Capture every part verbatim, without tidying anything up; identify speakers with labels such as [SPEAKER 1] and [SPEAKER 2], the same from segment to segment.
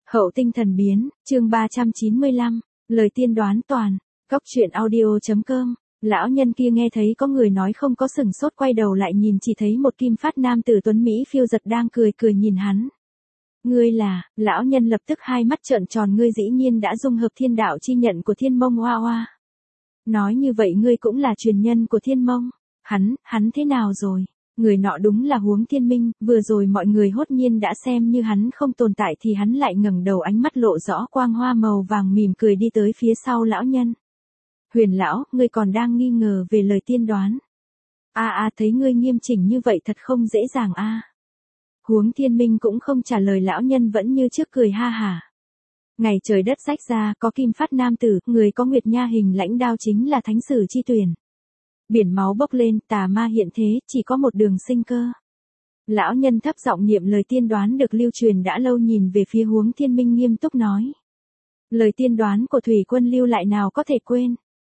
[SPEAKER 1] Hậu tinh thần biến, chương ba trăm chín mươi lăm, lời tiên đoán toàn, góc truyện audio.com, lão nhân kia nghe thấy có người nói không có sừng sốt quay đầu lại nhìn chỉ thấy một kim phát nam tử tuấn Mỹ phiêu giật đang cười cười nhìn hắn. Ngươi là, lão nhân lập tức hai mắt trợn tròn, ngươi dĩ nhiên đã dung hợp thiên đạo chi nhận của thiên mông hoa hoa. Nói như vậy ngươi cũng là truyền nhân của thiên mông, hắn, hắn thế nào rồi? Người nọ đúng là Huống Thiên Minh, vừa rồi mọi người hốt nhiên đã xem như hắn không tồn tại thì hắn lại ngẩng đầu, ánh mắt lộ rõ quang hoa màu vàng, mỉm cười đi tới phía sau lão nhân. Huyền lão, ngươi còn đang nghi ngờ về lời tiên đoán. A a thấy ngươi nghiêm chỉnh như vậy thật không dễ dàng a. À. Huống Thiên Minh cũng không trả lời, lão nhân vẫn như trước cười ha hả. Ngày trời đất rách ra, có kim phát nam tử, người có nguyệt nha hình lãnh đao chính là thánh sử chi tuyển. Biển máu bốc lên, tà ma hiện thế, chỉ có một đường sinh cơ. Lão nhân thấp giọng niệm lời tiên đoán được lưu truyền đã lâu, nhìn về phía Huống Thiên Minh nghiêm túc nói. Lời tiên đoán của Thủy Quân lưu lại nào có thể quên.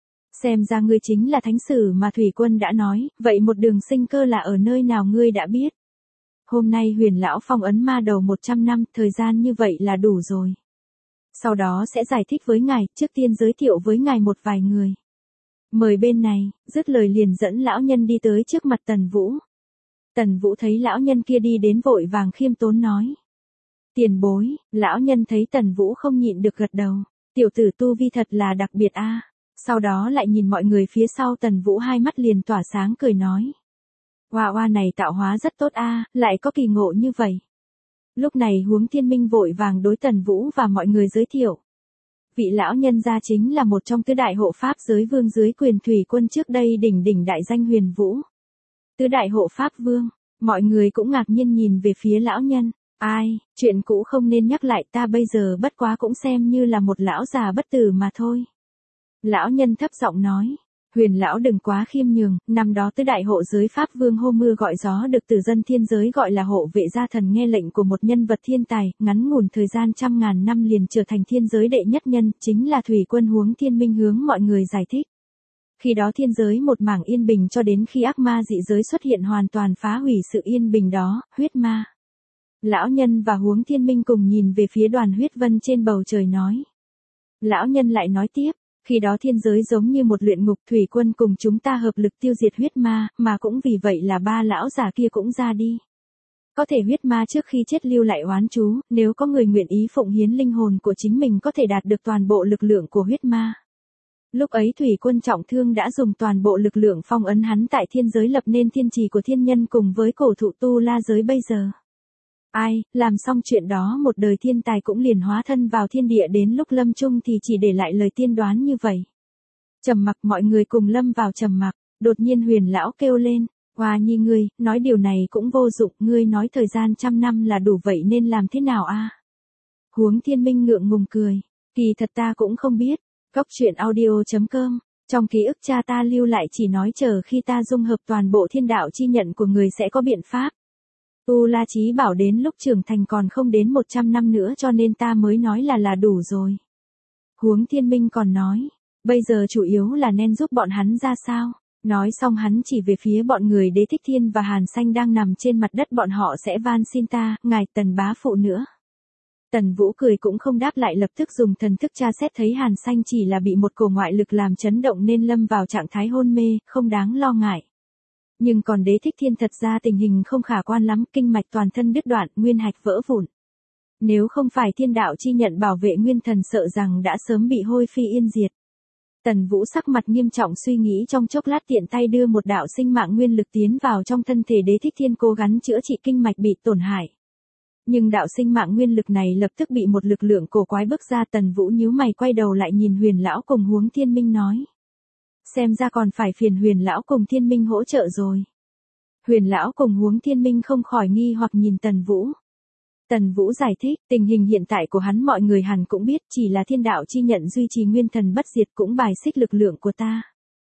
[SPEAKER 1] Xem ra ngươi chính là thánh sử mà Thủy Quân đã nói, vậy một đường sinh cơ là ở nơi nào ngươi đã biết. Hôm nay Huyền lão phong ấn ma đầu một trăm năm, thời gian như vậy là đủ rồi. Sau đó sẽ giải thích với ngài, trước tiên giới thiệu với ngài một vài người. Mời bên này, dứt lời liền dẫn lão nhân đi tới trước mặt Tần Vũ. Tần Vũ thấy lão nhân kia đi đến vội vàng khiêm tốn nói. Tiền bối, lão nhân thấy Tần Vũ không nhịn được gật đầu. Tiểu tử tu vi thật là đặc biệt a. À. Sau đó lại nhìn mọi người phía sau Tần Vũ, hai mắt liền tỏa sáng cười nói. Hoa hoa này tạo hóa rất tốt a, à, lại có kỳ ngộ như vậy. Lúc này Huống Thiên Minh vội vàng đối Tần Vũ và mọi người giới thiệu. Vị lão nhân gia chính là một trong tứ đại hộ pháp giới vương dưới quyền Thủy Quân, trước đây đỉnh đỉnh đại danh Huyền Vũ. Tứ đại hộ pháp vương, mọi người cũng ngạc nhiên nhìn về phía lão nhân. Ai, chuyện cũ không nên nhắc lại, ta bây giờ bất quá cũng xem như là một lão già bất tử mà thôi. Lão nhân thấp giọng nói. Huyền lão đừng quá khiêm nhường, năm đó tứ đại hộ giới pháp vương hô mưa gọi gió được tử dân thiên giới gọi là hộ vệ gia thần, nghe lệnh của một nhân vật thiên tài, ngắn ngủn thời gian trăm ngàn năm liền trở thành thiên giới đệ nhất nhân, chính là Thủy Quân Huống Thiên Minh hướng mọi người giải thích. Khi đó thiên giới một mảng yên bình cho đến khi ác ma dị giới xuất hiện hoàn toàn phá hủy sự yên bình đó, huyết ma. Lão nhân và Huống Thiên Minh cùng nhìn về phía đoàn huyết vân trên bầu trời nói. Lão nhân lại nói tiếp. Khi đó thiên giới giống như một luyện ngục, Thủy Quân cùng chúng ta hợp lực tiêu diệt huyết ma, mà cũng vì vậy là ba lão già kia cũng ra đi. Có thể huyết ma trước khi chết lưu lại oán chú, nếu có người nguyện ý phụng hiến linh hồn của chính mình có thể đạt được toàn bộ lực lượng của huyết ma. Lúc ấy Thủy Quân trọng thương đã dùng toàn bộ lực lượng phong ấn hắn tại thiên giới, lập nên thiên trì của thiên nhân cùng với cổ thụ tu la giới bây giờ. Ai, làm xong chuyện đó một đời thiên tài cũng liền hóa thân vào thiên địa, đến lúc lâm chung thì chỉ để lại lời tiên đoán như vậy. Trầm mặc, mọi người cùng lâm vào trầm mặc, đột nhiên Huyền lão kêu lên, Hoa nhi ngươi, nói điều này cũng vô dụng, ngươi nói thời gian trăm năm là đủ, vậy nên làm thế nào a? À? Huống Thiên Minh ngượng ngùng cười, kỳ thật ta cũng không biết, góc truyện audio.com, trong ký ức cha ta lưu lại chỉ nói chờ khi ta dung hợp toàn bộ thiên đạo chi nhận của người sẽ có biện pháp. Tu La Chí bảo đến lúc trưởng thành còn không đến một trăm năm nữa cho nên ta mới nói là là đủ rồi. Huống Thiên Minh còn nói, bây giờ chủ yếu là nên giúp bọn hắn ra sao? Nói xong hắn chỉ về phía bọn người Đế Thích Thiên và Hàn Xanh đang nằm trên mặt đất, bọn họ sẽ van xin ta, ngài Tần bá phụ nữa. Tần Vũ cười cũng không đáp lại, lập tức dùng thần thức tra xét thấy Hàn Xanh chỉ là bị một cổ ngoại lực làm chấn động nên lâm vào trạng thái hôn mê, không đáng lo ngại. Nhưng còn Đế Thích Thiên thật ra tình hình không khả quan lắm, kinh mạch toàn thân đứt đoạn, nguyên hạch vỡ vụn. Nếu không phải thiên đạo chi nhận bảo vệ nguyên thần sợ rằng đã sớm bị hôi phi yên diệt. Tần Vũ sắc mặt nghiêm trọng suy nghĩ trong chốc lát, tiện tay đưa một đạo sinh mạng nguyên lực tiến vào trong thân thể Đế Thích Thiên, cố gắng chữa trị kinh mạch bị tổn hại. Nhưng đạo sinh mạng nguyên lực này lập tức bị một lực lượng cổ quái bức ra. Tần Vũ nhíu mày quay đầu lại nhìn Huyền lão cùng Huống Thiên Minh nói. Xem ra còn phải phiền Huyền lão cùng Thiên Minh hỗ trợ rồi. Huyền lão cùng Huống Thiên Minh không khỏi nghi hoặc nhìn Tần Vũ. Tần Vũ giải thích, tình hình hiện tại của hắn mọi người hẳn cũng biết, chỉ là thiên đạo chi nhận duy trì nguyên thần bất diệt cũng bài xích lực lượng của ta.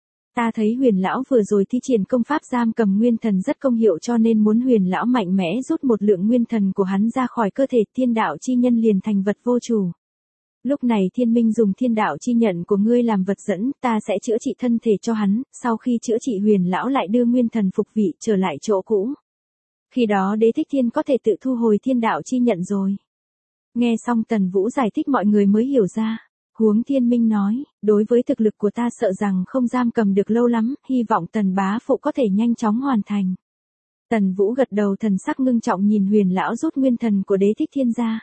[SPEAKER 1] Ta thấy Huyền lão vừa rồi thi triển công pháp giam cầm nguyên thần rất công hiệu, cho nên muốn Huyền lão mạnh mẽ rút một lượng nguyên thần của hắn ra khỏi cơ thể, thiên đạo chi nhân liền thành vật vô chủ. Lúc này Thiên Minh dùng thiên đạo chi nhận của ngươi làm vật dẫn, ta sẽ chữa trị thân thể cho hắn, sau khi chữa trị Huyền lão lại đưa nguyên thần phục vị trở lại chỗ cũ. Khi đó Đế Thích Thiên có thể tự thu hồi thiên đạo chi nhận rồi. Nghe xong Tần Vũ giải thích mọi người mới hiểu ra. Huống Thiên Minh nói, đối với thực lực của ta sợ rằng không giam cầm được lâu lắm, hy vọng Tần bá phụ có thể nhanh chóng hoàn thành. Tần Vũ gật đầu, thần sắc ngưng trọng nhìn Huyền lão rút nguyên thần của Đế Thích Thiên ra.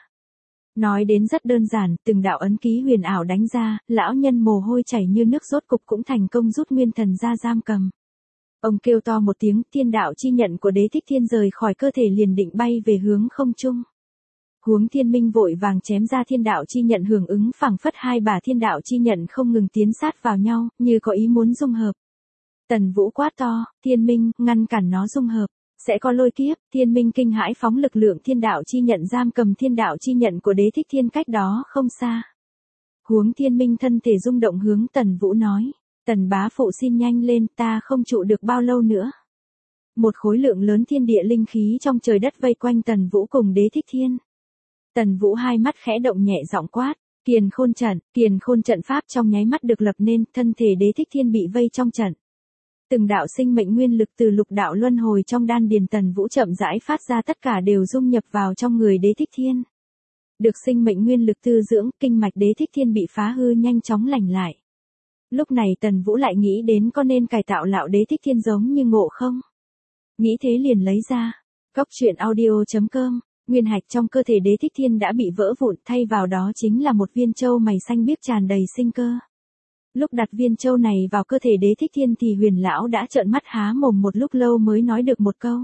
[SPEAKER 1] Nói đến rất đơn giản, từng đạo ấn ký huyền ảo đánh ra, lão nhân mồ hôi chảy như nước rốt cục cũng thành công rút nguyên thần ra giam cầm. Ông kêu to một tiếng, thiên đạo chi nhận của Đế Thích Thiên rời khỏi cơ thể liền định bay về hướng không trung. Huống Thiên Minh vội vàng chém ra thiên đạo chi nhận hưởng ứng phảng phất hai bả thiên đạo chi nhận không ngừng tiến sát vào nhau, như có ý muốn dung hợp. Tần Vũ quát to, Thiên Minh, ngăn cản nó dung hợp, sẽ có lôi kiếp. Thiên Minh kinh hãi phóng lực lượng thiên đạo chi nhận giam cầm thiên đạo chi nhận của Đế Thích Thiên cách đó không xa. Huống Thiên Minh thân thể rung động hướng Tần Vũ nói, Tần bá phụ xin nhanh lên, ta không trụ được bao lâu nữa. Một khối lượng lớn thiên địa linh khí trong trời đất vây quanh Tần Vũ cùng Đế Thích Thiên. Tần Vũ hai mắt khẽ động nhẹ giọng quát, Kiền Khôn trận. Kiền Khôn trận pháp trong nháy mắt được lập nên, thân thể Đế Thích Thiên bị vây trong trận. Từng đạo sinh mệnh nguyên lực từ lục đạo luân hồi trong đan điền Tần Vũ chậm rãi phát ra, tất cả đều dung nhập vào trong người Đế Thích Thiên. Được sinh mệnh nguyên lực tư dưỡng, kinh mạch Đế Thích Thiên bị phá hư nhanh chóng lành lại. Lúc này Tần Vũ lại nghĩ đến có nên cải tạo lão Đế Thích Thiên giống như Ngộ không? Nghĩ thế liền lấy ra. Cốc truyện audio chấm com. Nguyên hạch trong cơ thể Đế Thích Thiên đã bị vỡ vụn, thay vào đó chính là một viên châu mày xanh biếc tràn đầy sinh cơ. Lúc đặt viên châu này vào cơ thể Đế Thích Thiên thì Huyền lão đã trợn mắt há mồm một lúc lâu mới nói được một câu.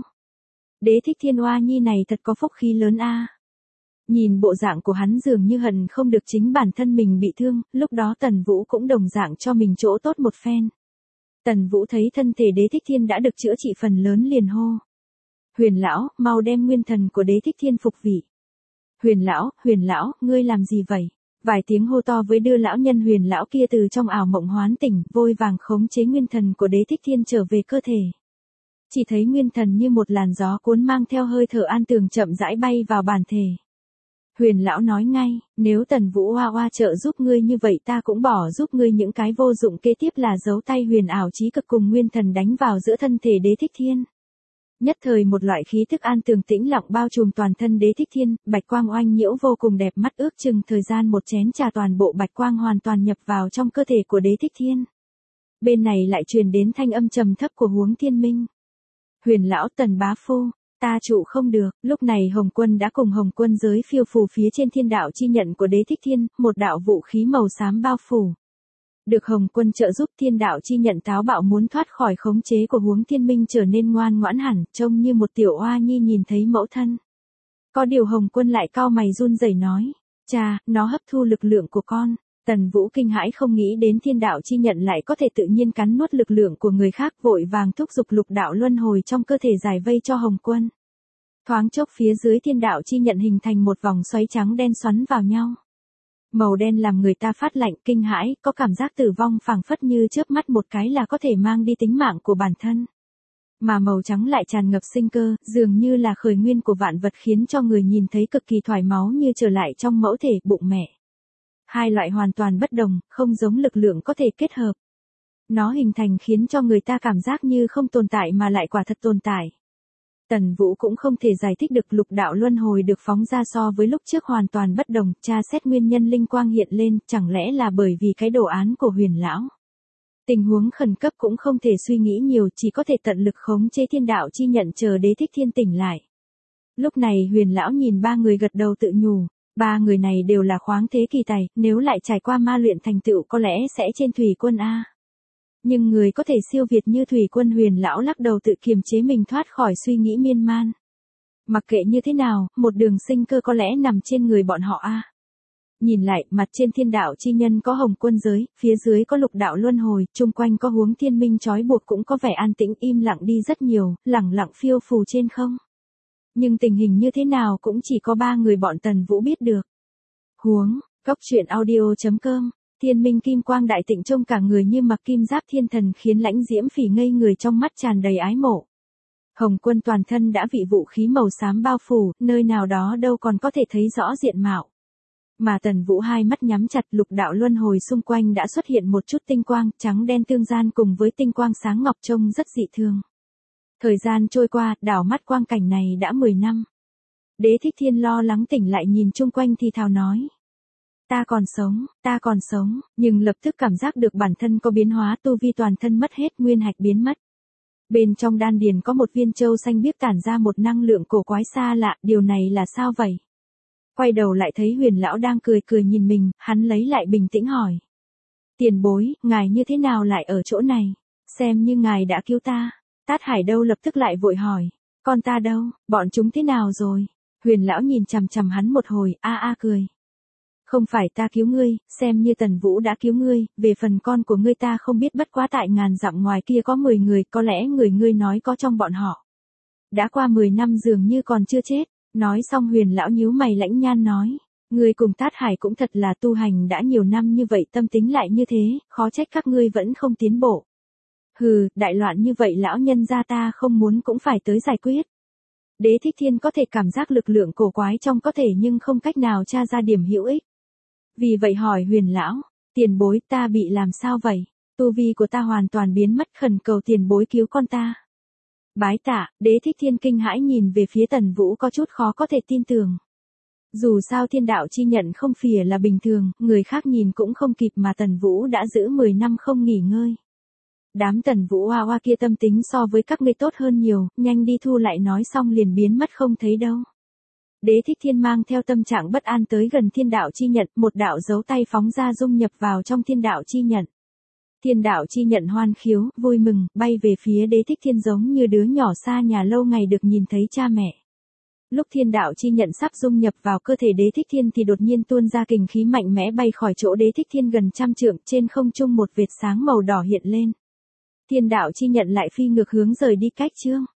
[SPEAKER 1] Đế Thích Thiên oa nhi này thật có phúc khí lớn a. Nhìn bộ dạng của hắn dường như hận không được chính bản thân mình bị thương, lúc đó Tần Vũ cũng đồng dạng cho mình chỗ tốt một phen. Tần Vũ thấy thân thể Đế Thích Thiên đã được chữa trị phần lớn liền hô. Huyền lão, mau đem nguyên thần của Đế Thích Thiên phục vị. Huyền lão, Huyền lão, ngươi làm gì vậy? Vài tiếng hô to với đưa lão nhân Huyền lão kia từ trong ảo mộng hoán tỉnh, vội vàng khống chế nguyên thần của Đế Thích Thiên trở về cơ thể. Chỉ thấy nguyên thần như một làn gió cuốn mang theo hơi thở an tường chậm rãi bay vào bản thể. Huyền lão nói ngay, nếu Tần Vũ oa oa trợ giúp ngươi như vậy ta cũng bỏ giúp ngươi những cái vô dụng, kế tiếp là giấu tay huyền ảo chí cực cùng nguyên thần đánh vào giữa thân thể Đế Thích Thiên. Nhất thời một loại khí thức an tường tĩnh lặng bao trùm toàn thân Đế Thích Thiên, bạch quang oanh nhiễu vô cùng đẹp mắt, ước chừng thời gian một chén trà toàn bộ bạch quang hoàn toàn nhập vào trong cơ thể của Đế Thích Thiên. Bên này lại truyền đến thanh âm trầm thấp của Huống Thiên Minh. Huyền lão, Tần bá phu, ta trụ không được. Lúc này Hồng Quân đã cùng Hồng Quân giới phiêu phù phía trên thiên đạo chi nhận của Đế Thích Thiên, một đạo vũ khí màu xám bao phủ. Được Hồng Quân trợ giúp, thiên đạo chi nhận táo bạo muốn thoát khỏi khống chế của Huống Thiên Minh trở nên ngoan ngoãn hẳn, trông như một tiểu oa nhi nhìn thấy mẫu thân. Có điều Hồng Quân lại cau mày run rẩy nói, cha, nó hấp thu lực lượng của con. Tần Vũ kinh hãi không nghĩ đến thiên đạo chi nhận lại có thể tự nhiên cắn nuốt lực lượng của người khác, vội vàng thúc giục lục đạo luân hồi trong cơ thể giải vây cho Hồng Quân. Thoáng chốc phía dưới thiên đạo chi nhận hình thành một vòng xoáy trắng đen xoắn vào nhau. Màu đen làm người ta phát lạnh kinh hãi, có cảm giác tử vong phảng phất như chớp mắt một cái là có thể mang đi tính mạng của bản thân. Mà màu trắng lại tràn ngập sinh cơ, dường như là khởi nguyên của vạn vật, khiến cho người nhìn thấy cực kỳ thoải máu như trở lại trong mẫu thể bụng mẹ. Hai loại hoàn toàn bất đồng, không giống lực lượng có thể kết hợp. Nó hình thành khiến cho người ta cảm giác như không tồn tại mà lại quả thật tồn tại. Tần Vũ cũng không thể giải thích được lục đạo luân hồi được phóng ra so với lúc trước hoàn toàn bất đồng, tra xét nguyên nhân linh quang hiện lên, chẳng lẽ là bởi vì cái đồ án của Huyền lão. Tình huống khẩn cấp cũng không thể suy nghĩ nhiều, chỉ có thể tận lực khống chế thiên đạo chi nhận chờ Đế Thích Thiên tỉnh lại. Lúc này Huyền lão nhìn ba người gật đầu tự nhủ, ba người này đều là khoáng thế kỳ tài, nếu lại trải qua ma luyện thành tựu có lẽ sẽ trên Thủy Quân a. Nhưng người có thể siêu việt như Thủy Quân. Huyền lão lắc đầu tự kiềm chế mình thoát khỏi suy nghĩ miên man. Mặc kệ như thế nào, một đường sinh cơ có lẽ nằm trên người bọn họ a. Nhìn lại, mặt trên thiên đạo chi nhân có Hồng Quân giới, phía dưới có lục đạo luân hồi, chung quanh có Huống Thiên Minh trói buộc, cũng có vẻ an tĩnh im lặng đi rất nhiều, lẳng lặng phiêu phù trên không. Nhưng tình hình như thế nào cũng chỉ có ba người bọn Tần Vũ biết được. Huống, cốc truyện audio chấm com. Thiên Minh kim quang đại tịnh trông cả người như mặc kim giáp thiên thần, khiến Lãnh Diễm Phỉ ngây người, trong mắt tràn đầy ái mộ. Hồng Quân toàn thân đã bị vũ khí màu xám bao phủ, nơi nào đó đâu còn có thể thấy rõ diện mạo. Mà Tần Vũ hai mắt nhắm chặt, lục đạo luân hồi xung quanh đã xuất hiện một chút tinh quang trắng đen tương gian cùng với tinh quang sáng ngọc, trông rất dị thường. Thời gian trôi qua, đảo mắt quang cảnh này đã mười năm. Đế Thích Thiên lo lắng tỉnh lại nhìn chung quanh thì thào nói. Ta còn sống, ta còn sống, nhưng lập tức cảm giác được bản thân có biến hóa, tu vi toàn thân mất hết, nguyên hạch biến mất. Bên trong đan điền có một viên châu xanh biếc tản ra một năng lượng cổ quái xa lạ, điều này là sao vậy? Quay đầu lại thấy Huyền lão đang cười cười nhìn mình, hắn lấy lại bình tĩnh hỏi. Tiền bối, ngài như thế nào lại ở chỗ này? Xem như ngài đã cứu ta. Tát Hải đâu lập tức lại vội hỏi. Con ta đâu, bọn chúng thế nào rồi? Huyền lão nhìn chằm chằm hắn một hồi, a a cười. Không phải ta cứu ngươi, xem như Tần Vũ đã cứu ngươi, về phần con của ngươi ta không biết, bất quá tại ngàn dặm ngoài kia có mười người, có lẽ người ngươi nói có trong bọn họ. Đã qua mười năm dường như còn chưa chết. Nói xong Huyền lão nhíu mày lãnh nhan nói. Ngươi cùng Tát Hải cũng thật là tu hành đã nhiều năm như vậy, tâm tính lại như thế, khó trách các ngươi vẫn không tiến bộ. Hừ, đại loạn như vậy lão nhân gia ta không muốn cũng phải tới giải quyết. Đế Thích Thiên có thể cảm giác lực lượng cổ quái trong có thể nhưng không cách nào tra ra điểm hữu ích. Vì vậy hỏi Huyền lão, tiền bối ta bị làm sao vậy? Tu vi của ta hoàn toàn biến mất, khẩn cầu tiền bối cứu con ta. Bái tạ, Đế Thích Thiên kinh hãi nhìn về phía Tần Vũ có chút khó có thể tin tưởng. Dù sao thiên đạo chi nhận không phìa là bình thường, người khác nhìn cũng không kịp mà Tần Vũ đã giữ mười năm không nghỉ ngơi. Đám Tần Vũ hoa hoa kia tâm tính so với các ngươi tốt hơn nhiều, nhanh đi thu lại, nói xong liền biến mất không thấy đâu. Đế Thích Thiên mang theo tâm trạng bất an tới gần thiên đạo chi nhận, một đạo dấu tay phóng ra dung nhập vào trong thiên đạo chi nhận. Thiên đạo chi nhận hoan khiếu, vui mừng, bay về phía Đế Thích Thiên giống như đứa nhỏ xa nhà lâu ngày được nhìn thấy cha mẹ. Lúc thiên đạo chi nhận sắp dung nhập vào cơ thể Đế Thích Thiên thì đột nhiên tuôn ra kình khí mạnh mẽ bay khỏi chỗ Đế Thích Thiên gần trăm trượng, trên không trung một vệt sáng màu đỏ hiện lên. Thiên đạo chi nhận lại phi ngược hướng rời đi cách chương.